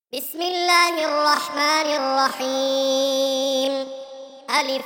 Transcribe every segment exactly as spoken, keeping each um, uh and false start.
بسم الله الرحمن الرحيم. ألف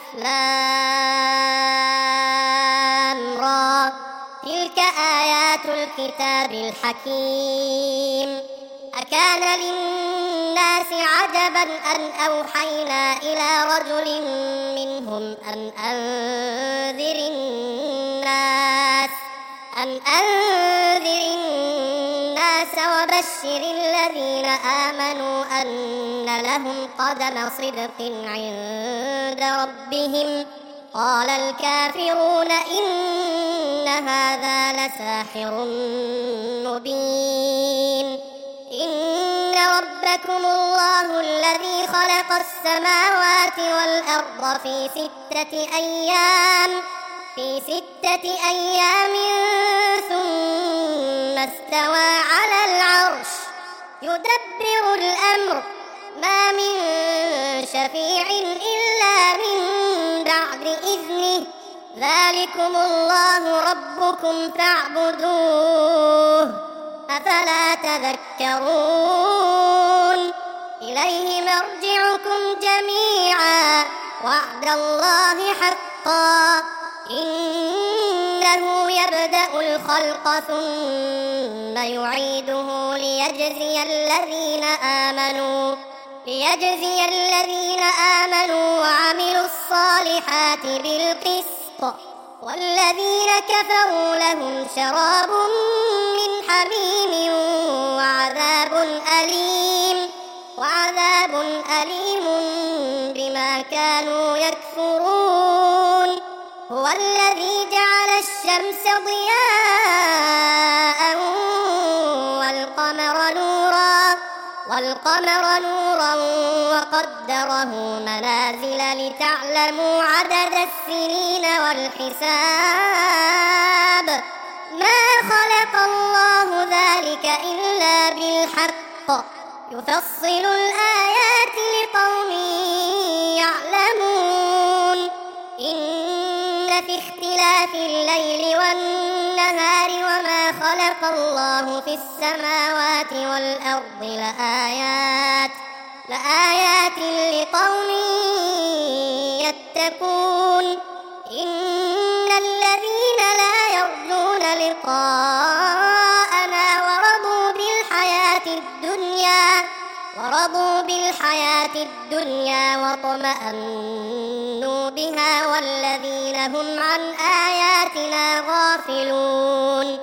لام را، تلك آيات الكتاب الحكيم. أكان للناس عجبا أن أوحينا إلى رجل منهم أن أنذر الناس أن أنذر الناس وبشر الذين آمنوا أن لهم قدم صدق عند ربهم. قال الكافرون إن هذا لساحر مبين. إن ربكم الله الذي خلق السماوات والأرض في ستة أيام في ستة أيام ثم استوى على العرش يدبر الأمر ما من شفيع إلا من بعد إذنه ذلكم الله ربكم فاعبدوه أفلا تذكرون. إليه مرجعكم جميعا وعد الله حقا إنه يبدأ الخلق ثم يعيده ليجزي الذين آمنوا ليجزي الذين آمنوا وعملوا الصالحات بالقسط والذين كفروا لهم شراب من حميم وعذاب أليم وعذاب أليم بما كانوا يكفرون. هو الذي جعل الشمس ضياء والقمر نورا والقمر نورا وقدره منازل لتعلموا عدد السنين والحساب. ما خلق الله ذلك إلا بالحق يفصل الآيات لقوم يعلمون. إن في اختلاف الليل والنهار وما خلق الله في السماوات والأرض لآيات لآيات لقوم يتقون. إن الذين لا يرجون لقاءنا ورضوا بالحياة الدنيا ورضوا بالحياة الدنيا واطمأنوا بها والذين هم عن آياتنا غافلون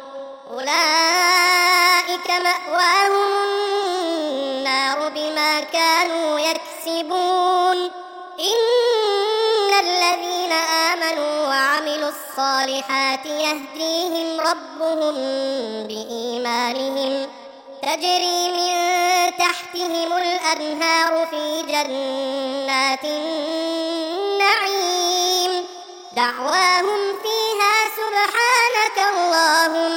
أولئك مأواهم النار بما كانوا يكسبون. إن الذين آمنوا وعملوا الصالحات يهديهم ربهم بإيمانهم تجري من تحتهم الأنهار في جنات النعيم دعواهم فيها سبحانك اللهم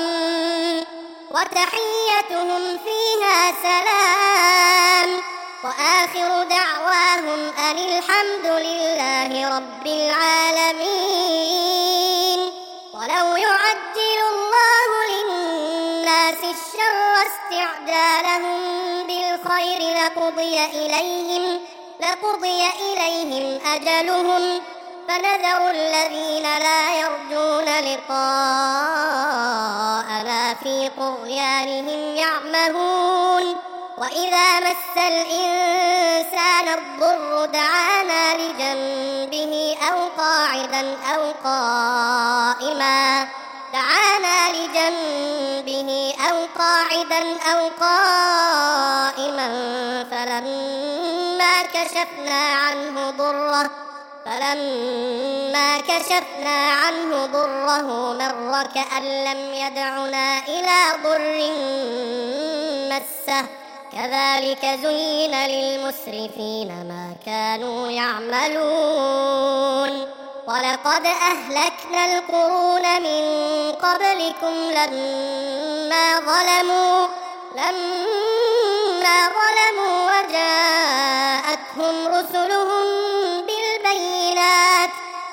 وتحيتهم فيها سلام وآخر دعواهم أن الحمد لله رب العالمين. ولو يعجل الله للناس الشر استعجالهم بالخير لقضي إليهم لقضي إليهم أجلهم فنذر الذين لا يرجون لقاءنا في طغيانهم يعمهون. وإذا مس الإنسان الضر دعانا لجنبه أو قاعدا أو قائما دعانا لجنبه أو قاعدا أو قائما فلما كشفنا عنه ضره فلما كشفنا عنه ضره مر كأن لم يدعنا إلى ضر مسه كذلك زين للمسرفين ما كانوا يعملون. ولقد أهلكنا القرون من قبلكم لما ظلموا لما ظلموا وجاءتهم رسلهم بالبينات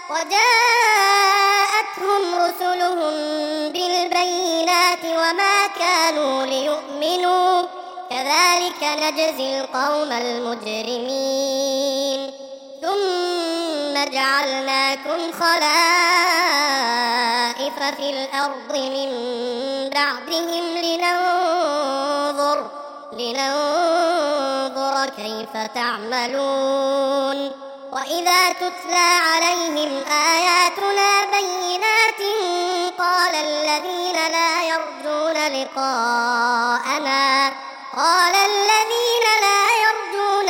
وجاءتهم رسلهم بالبينات وما كانوا ليؤمنوا كذلك نجزي القوم المجرمين ثم جعلناكم خلائف في الأرض من بعدهم لننظر لننظر كيف تعملون وإذا تتلى عليهم آياتنا بينات قال الذين لا يرجون لقاءنا قال الذين لا يرجون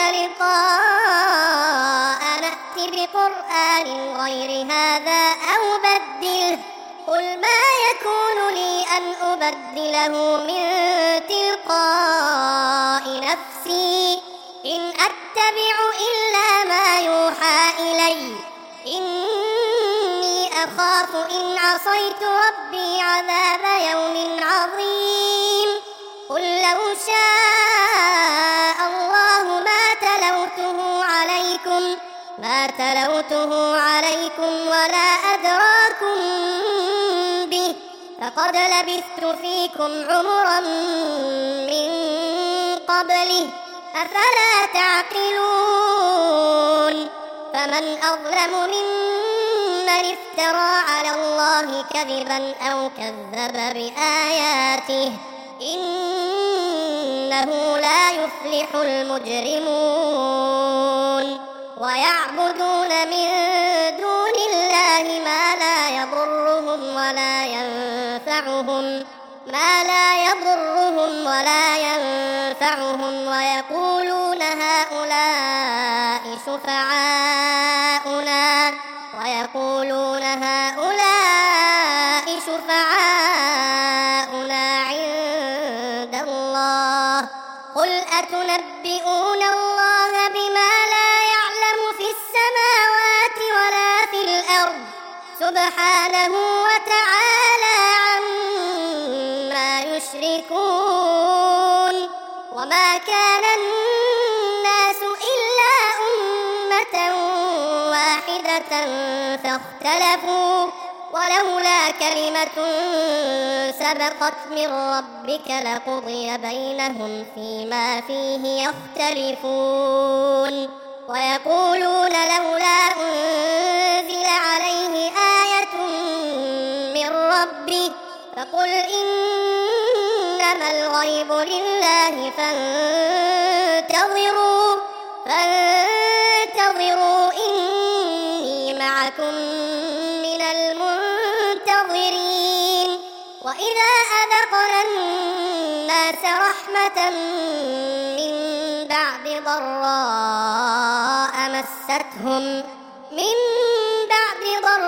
لقاءنا ائت بقرآن غير هذا أو بدله قل ما يكون لي أن أبدله من تلقاء نفسي إن أتبع إلا ما يوحى إلي إني أخاف إن عصيت ربي عذاب يوم عظيم قل لو شاء الله ما تلوته عليكم ما تلوته عليكم ولا أدراكم به فقد لبثت فيكم عمرا من قبله أفلا تعقلون فمن أظلم ممن افترى على الله كذبا أو كذب بآياته إنه لا يفلح المجرمون ويعبدون من دون الله ما لا يضرهم ولا ينفعهم ما لا يضرهم ولا ينفعهم ويقولون هؤلاء شفعاؤنا ويقولون هؤلاء شفعاؤنا عند الله قل أتنبئون الله بما لا يعلم في السماوات ولا في الأرض سبحانه وتعالى عما يشركون وما كان الناس إلا أمة واحدة فاختلفوا ولولا كلمة سبقت من ربك لقضي بينهم فيما فيه يختلفون ويقولون لولا أنزل عليه آية من ربه فقل إنما الغيب لله فانتظروا فانتظروا إني معكم من المنتظرين وإذا أذقنا الناس رحمة من بعد ضراء مستهم من بعد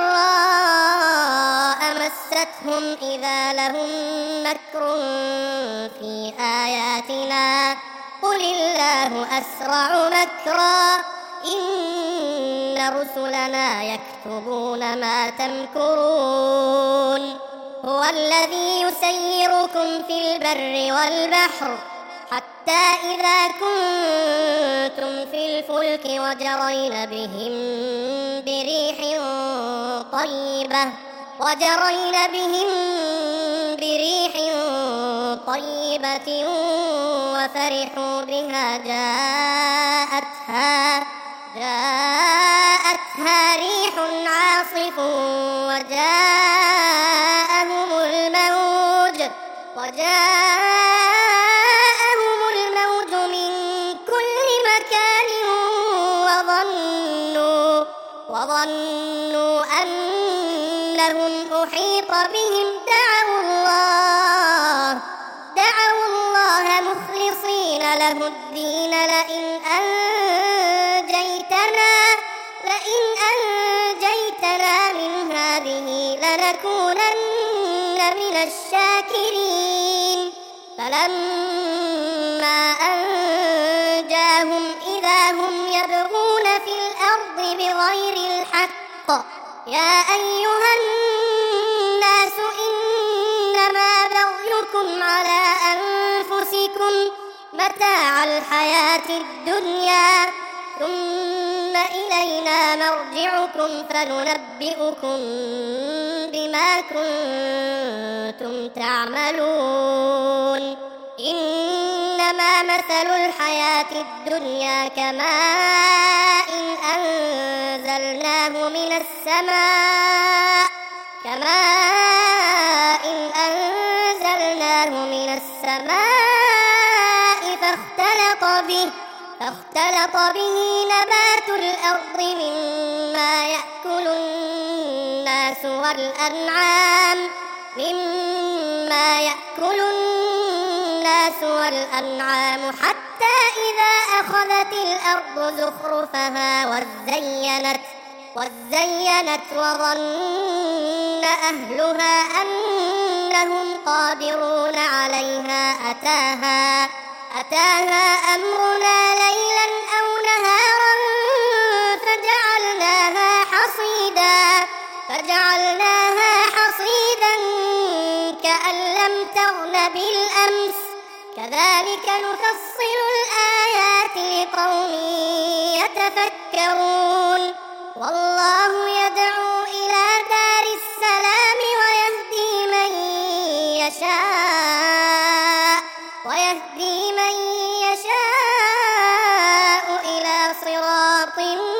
ضراء مستهم إذا لهم مكر في آياتنا قل الله أسرع مكرا إن رسلنا يكتبون ما تمكرون هو الذي يسيركم في البر والبحر حتى إذا كنتم في الفلك وجرين بهم بريح طيبة وجرين بهم بريح طيبة وفرحوا بها جاءتها جاءتها ريح عاصف وجاءهم الموج وجاءهم الموج من كل مكان وظنوا وظنوا أنهم أحيط بهم دعوا الله دعوا الله مخلصين له الدين لئن أنجيتنا لئن أنجيتنا من هذه لنكونن من الشاكرين فلما أنجاهم إذا هم يبغون في الأرض بغير الحق يا أيها الناس إنما بغيكم على أنفسكم متاع الحياة الدنيا ثم إلينا مرجعكم فننبئكم بما كنتم تعملون إنما إنما مثل الحياة الدنيا كماء أنزلناه من السماء كماء أنزلناه من السماء فاختلط به فاختلط به نبات الأرض مما يأكل الناس والأنعام مما يأكل الناس والأنعام حتى إذا أخذت الأرض زخرفها وزينت وزينت وظن أهلها أنهم قادرون عليها أتاها أتاها أمرنا ليلا أو نهارا فجعلناها حصيدا فجعلناها حصيدا كأن لم تغن بالأمس كذلك نفصل الآيات لقوم يتفكرون والله يدعو إلى دار السلام ويهدي من يشاء ويهدي من يشاء إلى صراط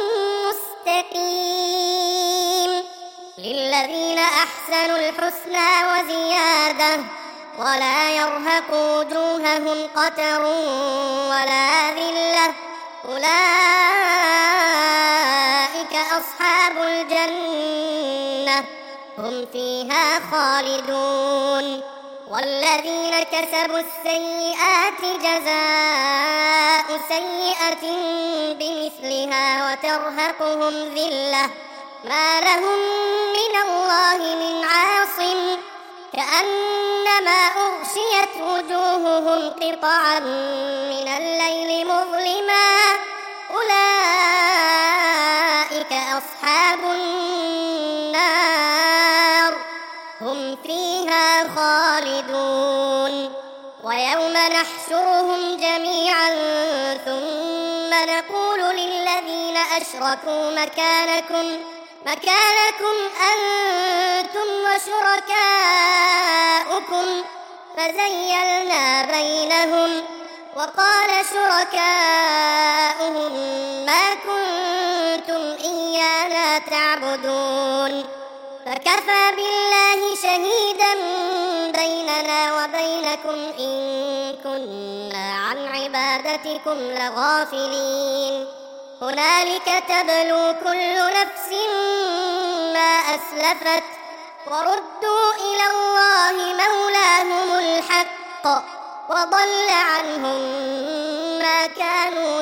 مستقيم للذين أحسنوا الحسنى وزيادة ولا يرهق وجوههم قتر ولا ذلة أولئك أصحاب الجنة هم فيها خالدون والذين كسبوا السيئات جزاء سيئة بمثلها وترهقهم ذلة ما لهم من الله من عاصم كأنما أغشيت وجوههم قطعا من الليل مظلما أولئك أصحاب النار هم فيها خالدون ويوم نحشرهم جميعا ثم نقول للذين أشركوا مكانكم مكانكم أنتم وشركاؤكم فزيلنا بينهم وقال شركاؤهم ما كنتم إيانا تعبدون فكفى بالله شهيدا بيننا وبينكم إن كنا عن عبادتكم لغافلين هنالك تبلو كل نفس ما أسلفت وردوا إلى الله مولاهم الحق وضل عنهم ما كانوا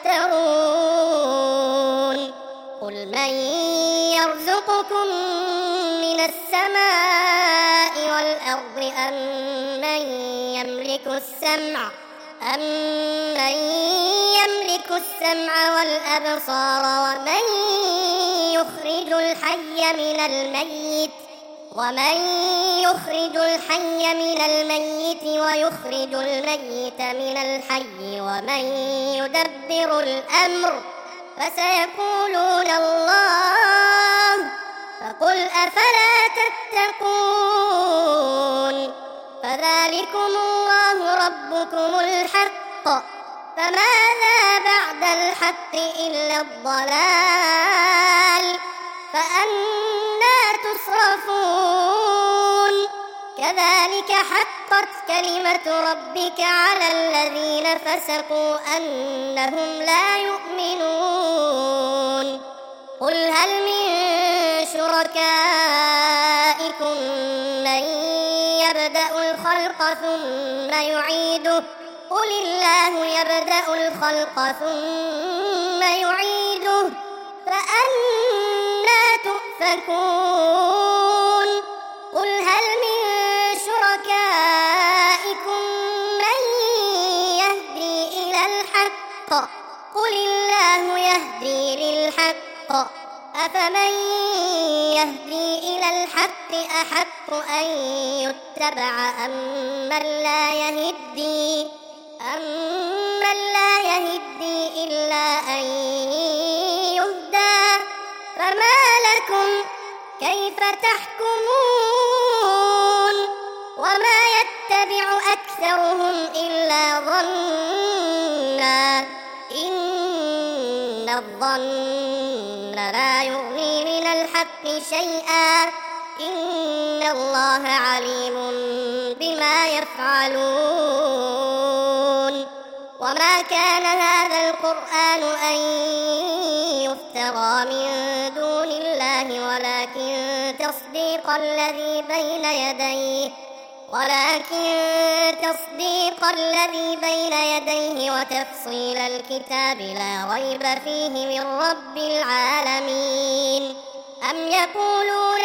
يفترون قل من يرزقكم من السماء والأرض أم من يملك السمع أَمَّن يَمْلِكُ السَّمْعَ وَالْأَبْصَارَ وَمَن يُخْرِجُ الْحَيَّ مِنَ الْمَيِّتِ وَمَن يُخْرِجُ الْحَيَّ مِنَ الْمَيِّتِ وَيُخْرِجُ الْمَيِّتَ مِنَ الْحَيِّ وَمَن يُدَبِّرُ الْأَمْرَ فَسَيَقُولُونَ اللَّهُ فَقُلْ أَفَلَا تَتَّقُونَ فذلكم الله ربكم الحق فماذا بعد الحق إلا الضلال فأنى تصرفون كذلك حقت كلمة ربك على الذين فسقوا أنهم لا يؤمنون قل هل من شركائكم من يبدأ الخلق ثم يعيده قل الله يبدأ الخلق ثم يعيده فأنى تؤفكون قل هل من شركائكم من يهدي إلى الحق قل الله يهدي للحق أفمن يهدي إلى الحق أحق أن يتبع أمن لا يهدي أمن لا يهدي إلا أن يهدى فما لكم كيف تحكمون وما يتبع أكثرهم إلا ظنا إن الظن لا يغني من الحق شيئا إن الله عليم بما يفعلون وما كان هذا القرآن أن يفترى من دون الله ولكن تصديق الذي بين يديه ولكن تصديق الذي بين يديه وتفصيل الكتاب لا ريب فيه من رب العالمين أم يقولون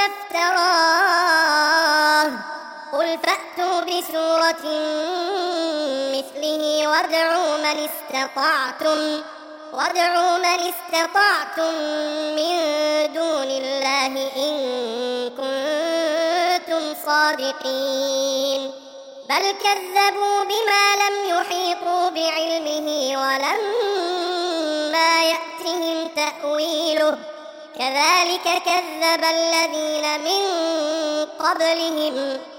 افتراه قل فأتوا بسورة مثله وادعوا من استطعتم وادعوا من استطعتم من دون الله إن كنتم صادقين بل كذبوا بما لم يحيطوا بعلمه ولما يأتهم تأويله كذلك كذب الذين من قبلهم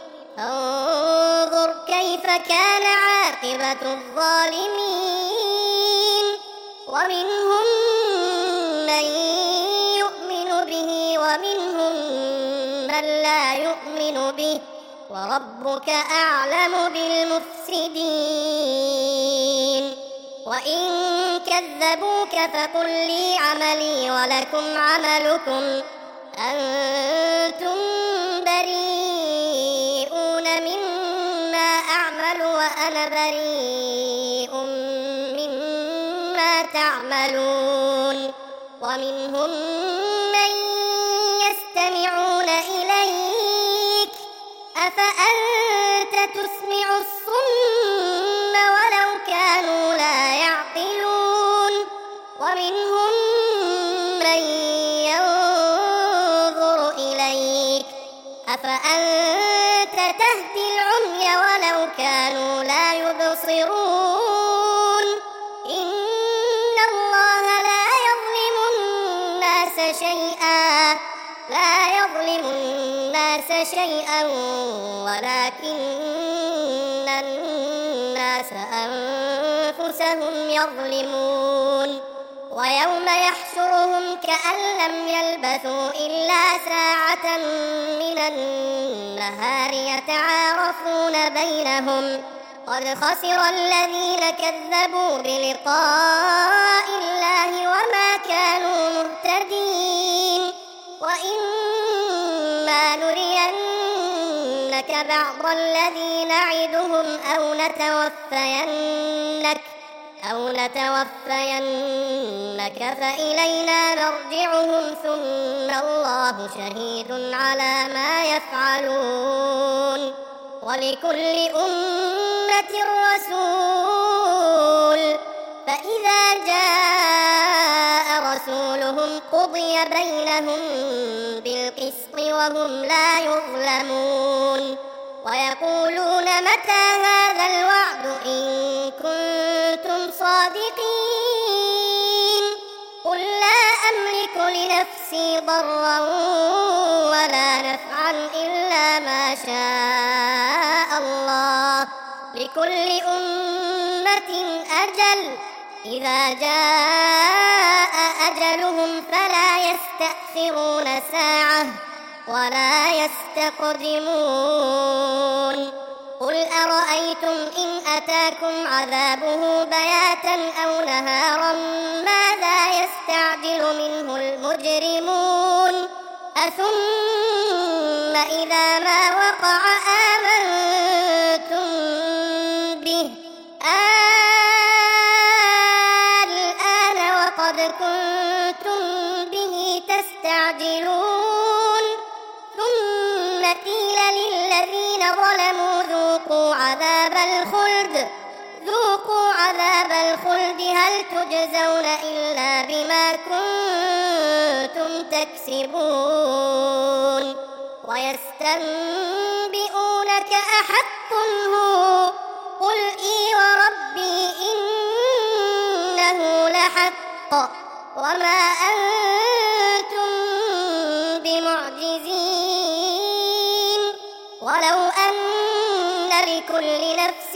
فانظر كيف كان عاقبة الظالمين ومنهم من يؤمن به ومنهم من لا يؤمن به وربك أعلم بالمفسدين وإن كذبوك فقل لي عملي ولكم عملكم أنتم بريئون مما أعمل وأنا بريء مما تعملون ومنهم من يستمعون إليك أفأنت تسمع الصم ولو كانوا لا يعقلون ومنهم من ينظر إليك أفأنت تهدي العمي ولو كانوا لا يبصرون إن الله لا يظلم الناس شيئا لا يظلم الناس شيئا ولكن الناس أنفسهم يظلمون ويوم يحشرهم كأن لم يلبثوا إلا ساعة من النهار يتعارفون بينهم قد خسر الذين كذبوا بلقاء الله وما كانوا مهتدين وإما نرينك بعض الذي نعدهم أو نتوفينك أو نتوفينك فإلينا مرجعهم ثم الله شهيد على ما يفعلون ولكل أمة رسول فإذا جاء رسولهم قضي بينهم بالقسط وهم لا يظلمون ويقولون متى هذا الوعد إن كنتم صادقين قل لا أملك لنفسي ضرا ولا نفعا إلا ما شاء الله لكل أمة أجل إذا جاء أجلهم فلا يستأخرون ساعة ولا يستقدمون قل أرأيتم إن أتاكم عذابه بياتا أو نهارا ماذا يستعجل منه المجرمون أثم إذا ما وقع آمنتم به الآن وقد كنتم به تستعجلون ثم قيل للذين ظلموا ذوقوا عذاب الخلد ذوقوا عذاب الخلد هل تجزون إلا بما كنتم تكسبون ويستنبئونك أحق هو قل إي وربي إنه لحق وما أنتم بمعجزين ولو أن لكل نفس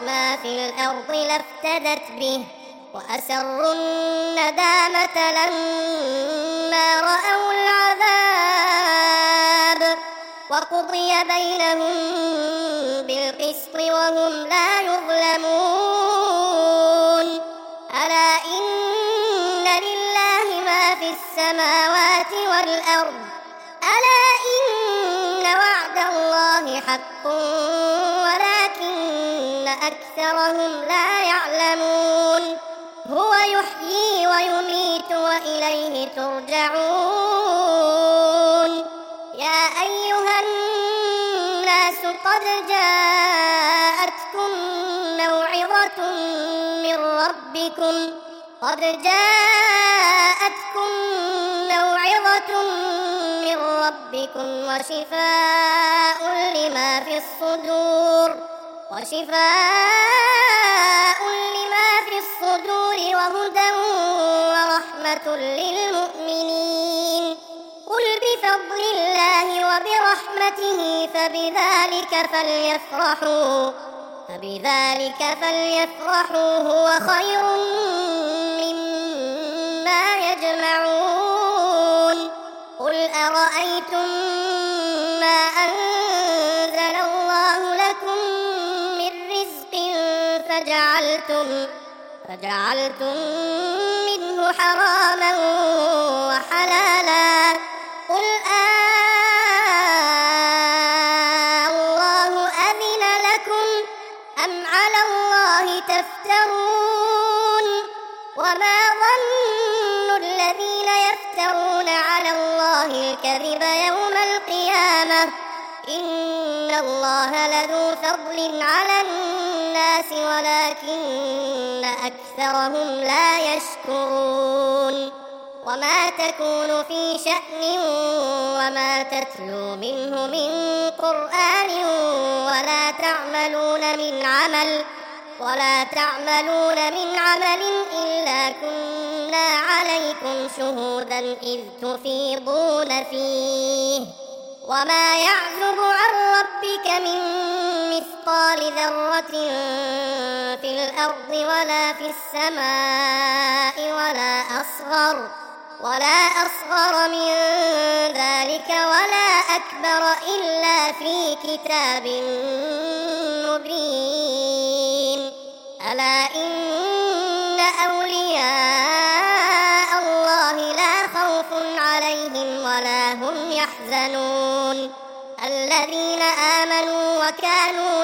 ما في الأرض لافتدت به وأسروا الندامة لما رأوا العذاب وقضي بينهم بالقسط وهم لا يظلمون. ألا إن لله ما في السماوات والأرض ألا إن وعد الله حق ولكن أكثرهم لا يعلمون. هو يحيي ويميت وإليه ترجعون. يا أيها الناس قد جاءتكم موعظة من ربكم قد جاءتكم موعظة من ربكم وشفاء لما في الصدور وشفاء لما في الصدور وهدى ورحمة للمؤمنين. قل بفضل الله وبرحمته فبذلك فليفرحوا فبذلك فليفرحوا هو خير مما يجمعون. قل أرأيتم ما أنزل الله لكم من رزق فجعلتم فجعلتم منه حراما وحلالا قل آه أذن لكم أم على الله تفترون. وما ظن الذين يفترون على الله الكذب يوم القيامة إن الله لذو فضل على الناس ولكن أكثرهم لا يشكرون. وما تكون في شأن وما تتلو منه من قرآن ولا تعملون من عمل ولا تعملون من عمل إلا كنا عليكم شهودا إذ تفيضون فيه. وما يعزب عن ربك من مثقال ذرة في الأرض ولا في السماء ولا أصغر ولا أصغر من ذلك ولا أكبر إلا في كتاب مبين. ألا إن أولياء الله لا خوف عليهم ولا هم يحزنون الذين آمنوا وكانوا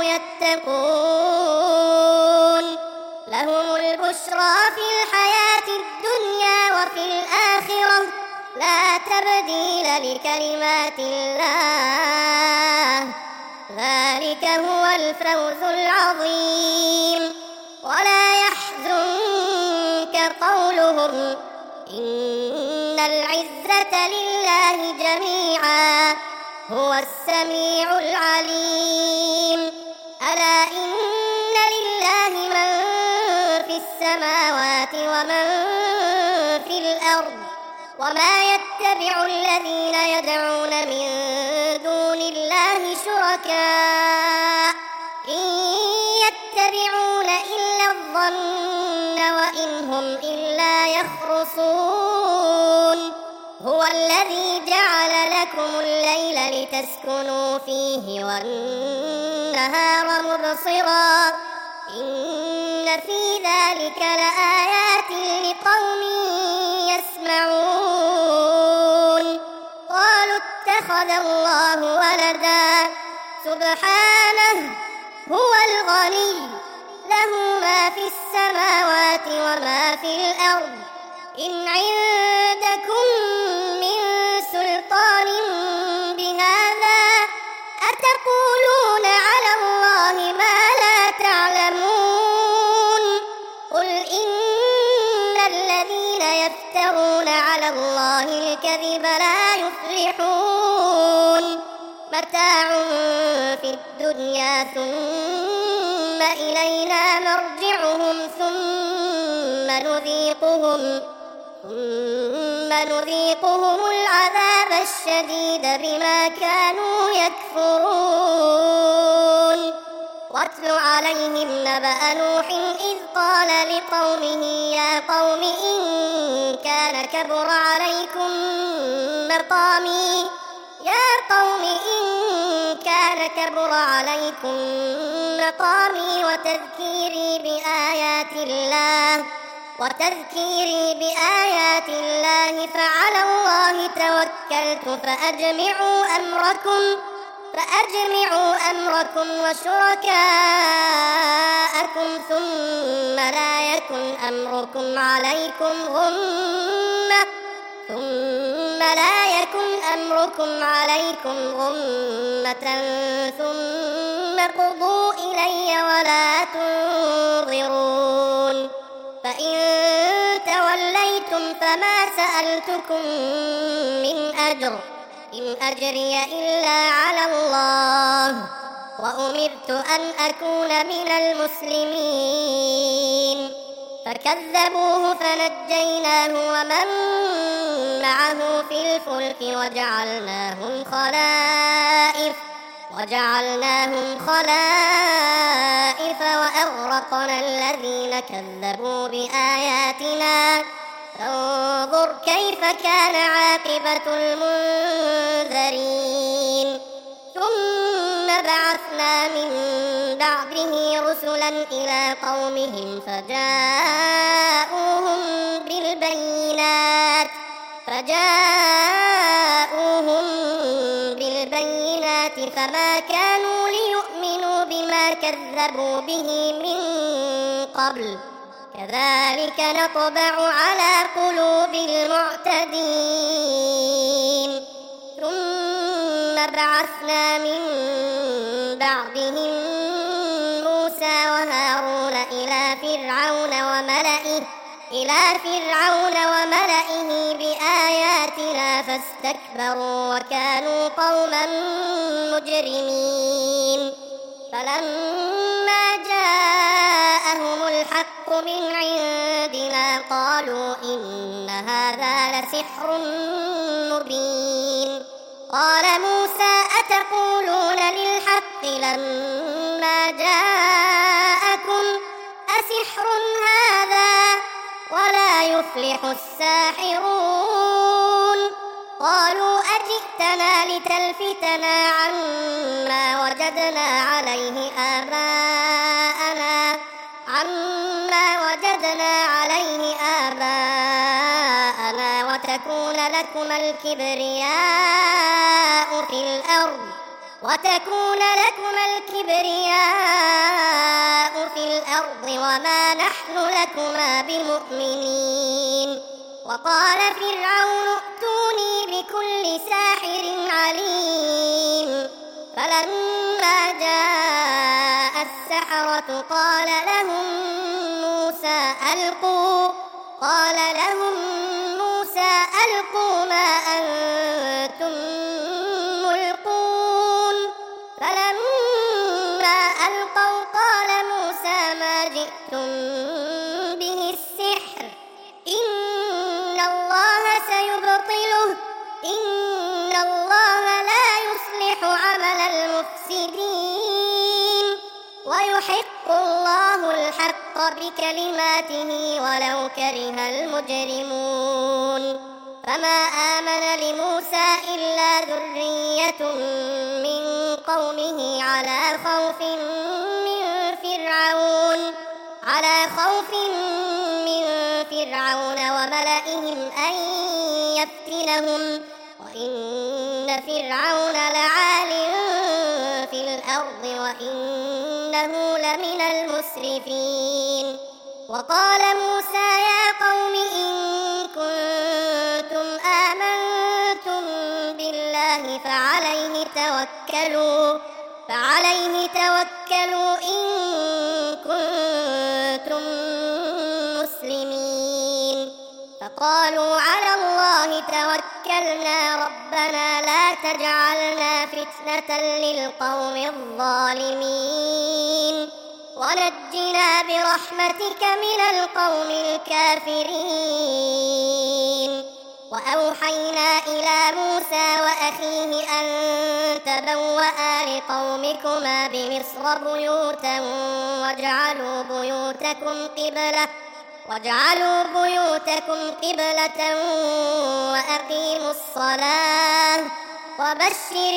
يتقون. لهم البشرى في الحياة الدنيا وفي الآخرة لا تبديل لكلمات الله ذلك هو الفوز العظيم. ولا يحزنك قولهم إن العزة لله جميعا هو السميع العليم. ألا إن لله من في السماوات ومن في الأرض وما يتبع الذين يدعون من دون الله شركاء إن يتبعون إلا الظن وإن هم إلا يخرصون. هو الذي جعل لكم الليل لتسكنوا فيه والنهار مبصرا إن في ذلك لآيات لقوم يسمعون. قالوا اتخذ الله ولدا سبحانه هو الغني له ما في السماوات وما في الأرض إن عندكم من سلطان بهذا أتقولون على الله ما لا تعلمون. قل إن الذين يفترون على الله الكذب لا يفلحون. متاع في الدنيا ثم إلينا مرجعهم ثم نذيقهم ثم نذيقهم العذاب الشديد بما كانوا يكفرون. واتل عليهم نبأ نوح إذ قال لقومه يا قوم إن كان كبر عليكم مقامي يا قوم إن كان كبر عليكم مقامي وتذكيري بآيات الله وتذكيري بآيات الله فعلى الله توكلت فأجمعوا أمركم فأجمعوا أمركم وشركاءكم ثم لا يكن أمركم عليكم غمة ثم لا يكن أمركم عليكم غمة ثم قضوا إلي ولا تنظرون فإن توليتم فما سألتكم من أجر إن أجري إلا على الله وأمرت أن أكون من المسلمين فكذبوه فنجيناه ومن معه في الفلك وجعلناهم خلائف وجعلناهم خلائف وأغرقنا الذين كذبوا بآياتنا فانظر كيف كان عاقبة المنذرين ثم بعثنا من بعده رسلا إلى قومهم فجاءوهم بالبينات فجاءوهم بالبينات فما كانوا ليؤمنوا بما كذبوا به من قبل كذلك نطبع على قلوب المعتدين ثم بعثنا من بعدهم موسى وهارون إلى فرعون وملئه إلى فرعون وملئه بآياتنا فاستكبروا وكانوا قوما مجرمين فلما جاءهم الحق من عندنا قالوا إن هذا لسحر مبين قال موسى أتقولون للحق لما جاءكم أسحر هذا ولا يفلح الساحرون قالوا أجئتنا لتلفتنا عما وجدنا عليه آباءنا عما وجدنا عليه آباءنا وتكون لكما الكبرياء في الأرض وتكون لكما الكبرياء في الأرض وما نحن لكما بمؤمنين وقال فرعون ائتوني بكل ساحر عليم فلما جاء السحرة قال لهم موسى ألقوا قال لهم موسى ألقوا ما أنتم ملقون فلما ألقوا قال موسى ما جئتم به السحر إن الله سيبطله إن الله لا يصلح عمل المفسدين ويحق الله الحق بكلماته ولو كره المجرمون فما آمن لموسى إلا ذرية من قومه على خوف من فرعون على خوف من فرعون وملئهم أن يفتنهم وإن فرعون لعال في الأرض وإنه لمن المسرفين وقال موسى يا قوم إن كنتم آمنتم بالله فعليه توكلوا فعليه توكلوا إن كنتم مسلمين فقالوا على الله توكلنا ربنا لا تجعلنا فتنة للقوم الظالمين ونجنا برحمتك من القوم الكافرين وأوحينا إلى موسى وأخيه أن تبوأ لقومكما بمصر بيوتا واجعلوا بيوتكم قبلة واجعلوا بيوتكم قبلة وأقيموا الصلاة وبشر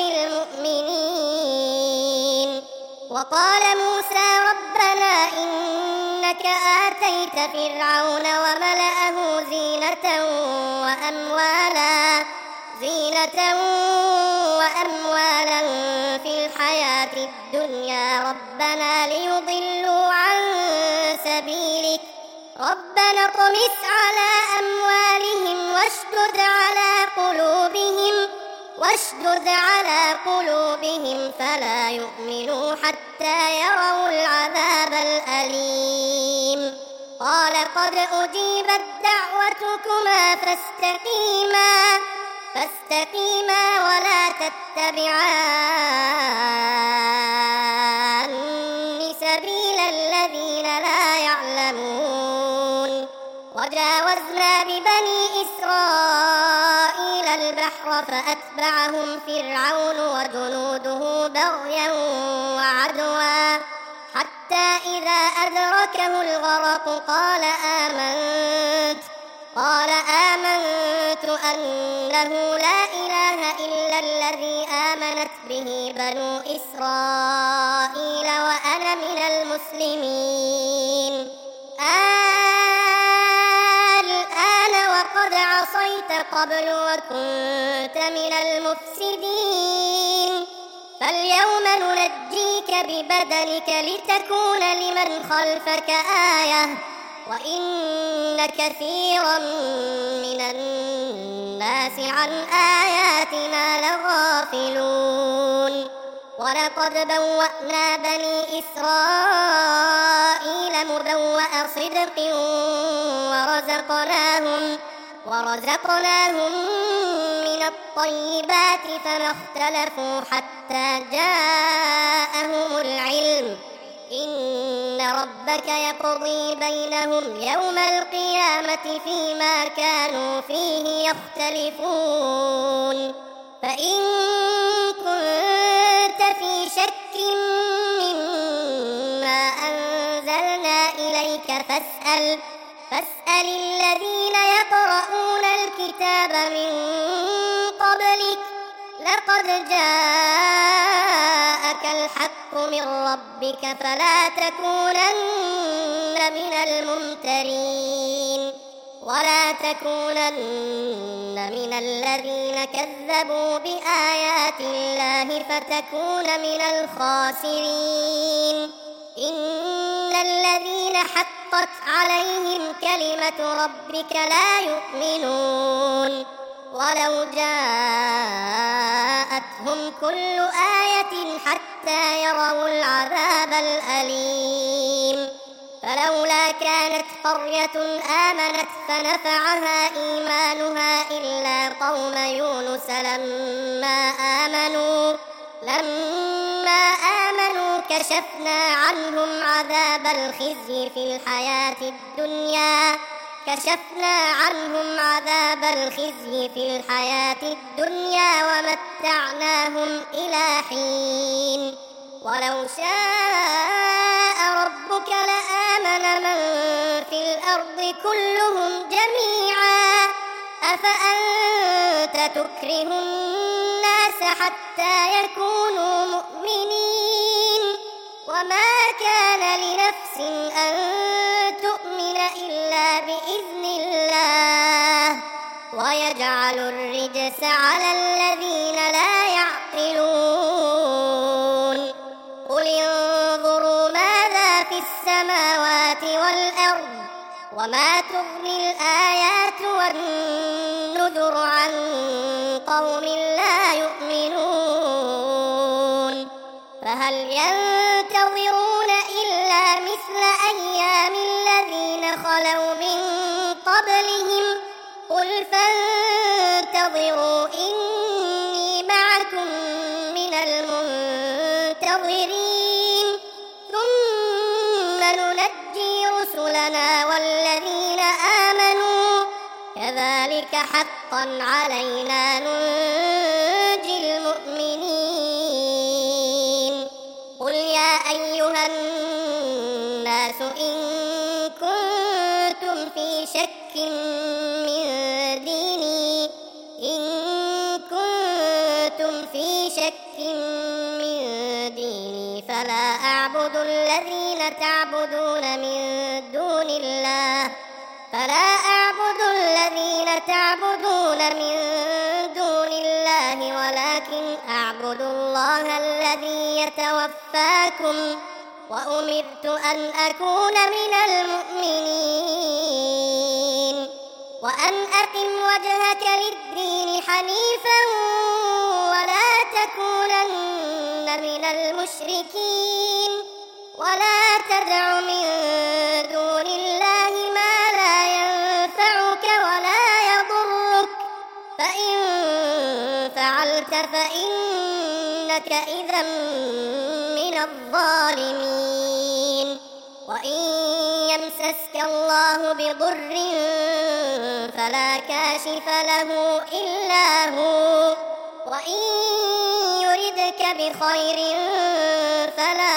المؤمنين. وقال موسى ربنا إنك آتيت فرعون وملأه زينة وأموالا زينة وأموالا في الحياة الدنيا ربنا ليضلوا عن سبيلك ربنا اطمس على أموالهم واشدد على قلوبهم واشدد على قلوبهم فلا يؤمنوا حتى يروا العذاب الأليم. قال قد أجيبت دعوتكما فاستقيما فاستقيما ولا تتبعان سبيل الذين لا يعلمون. وجاوزنا ببني إسرائيل البحر فأتبعهم فرعون وجنوده بغيا وعدوا حتى إذا أدركه الغرق قال آمنت قال آمنت أنه لا إله إلا الذي آمنت به بنو إسرائيل وأنا من المسلمين. الآن وقد عصيت قبل وكنت من المفسدين فاليوم ننجيك ببدنك لتكون لمن خلفك آية وإن كثيرا من الناس عن آياتنا لغافلون. ولقد بوأنا بني إسرائيل مبوأ صدق ورزقناهم ورزقناهم من الطيبات فما اختلفوا حتى جاءهم العلم إن ربك يقضي بينهم يوم القيامة فيما كانوا فيه يختلفون. فإن كنت في شك مما أنزلنا إليك فاسأل فاسأل الذين يقرؤون الكتاب من قبلك لقد جاءك الحق من ربك فلا تكونن من الممترين ولا تكونن من الذين كذبوا بآيات الله فتكون من الخاسرين. إن الذين حقت عليهم كلمة ربك لا يؤمنون ولو جاءتهم كل آية حتى يروا العذاب الأليم. فلولا كانت قرية آمنت فنفعها إيمانها إلا قوم يونس لما آمنوا لما آمنوا كشفنا عنهم عذاب الخزي في الحياة الدنيا كشفنا عنهم عذاب الخزي في الحياة الدنيا ومتعناهم إلى حين. ولو شاء ربك لآمن من في الأرض كلهم جميعا أفأنت تكره الناس حتى يكونوا مؤمنين وما كان لنفس أن تؤمن إلا بإذن الله ويجعل الرجس على الذين لا يعقلون. قل انظروا ماذا في السماوات والأرض وما تغني الآيات والنذر عن قوم لا يؤمنون. فهل ينتظرون إلا مثل أيام الذين خلوا من قبلهم قل فانتظروا إني معكم من المنتظرين ثم ننجي رسلنا والذين آمنوا كذلك حقا حقا علينا ننجي المؤمنين قل يا أيها الناس إن كنتم في شك من ديني إن كنتم في شك من ديني فلا أعبد الذين تعبدون من دون الله فلا أعبد الذين تعبدون من دون الله ولكن أعبد الله الذي يتوفاكم وأمرت أن أكون من المؤمنين وأن أقم وجهك للدين حنيفا ولا تكونن من المشركين ولا تدع من دون الله ما لا ينفعك ولا يضرك فإن فعلت فإنك إذا من الظالمين وإن يمسسك الله بضر فلا كاشف له إلا هو وإن يردك بخير فلا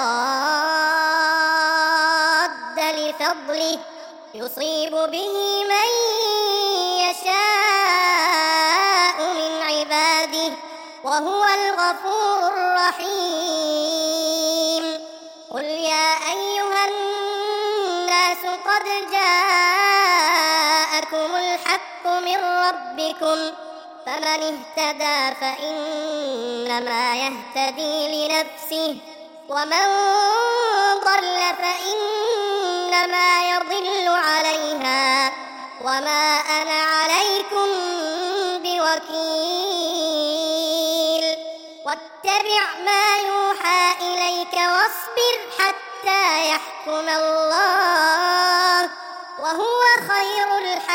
راد لفضله يصيب به من يشاء من عباده وهو الغفور الرحيم قل يا أيها الناس قد جاءكم الحق من ربكم فمن اهتدى فإنما يهتدي لنفسه ومن ضل فإنما يضل عليها وما أنا عليكم بوكيل واتبع ما يوحى إليك واصبر حتى يحكم الله وهو خير الحاكمين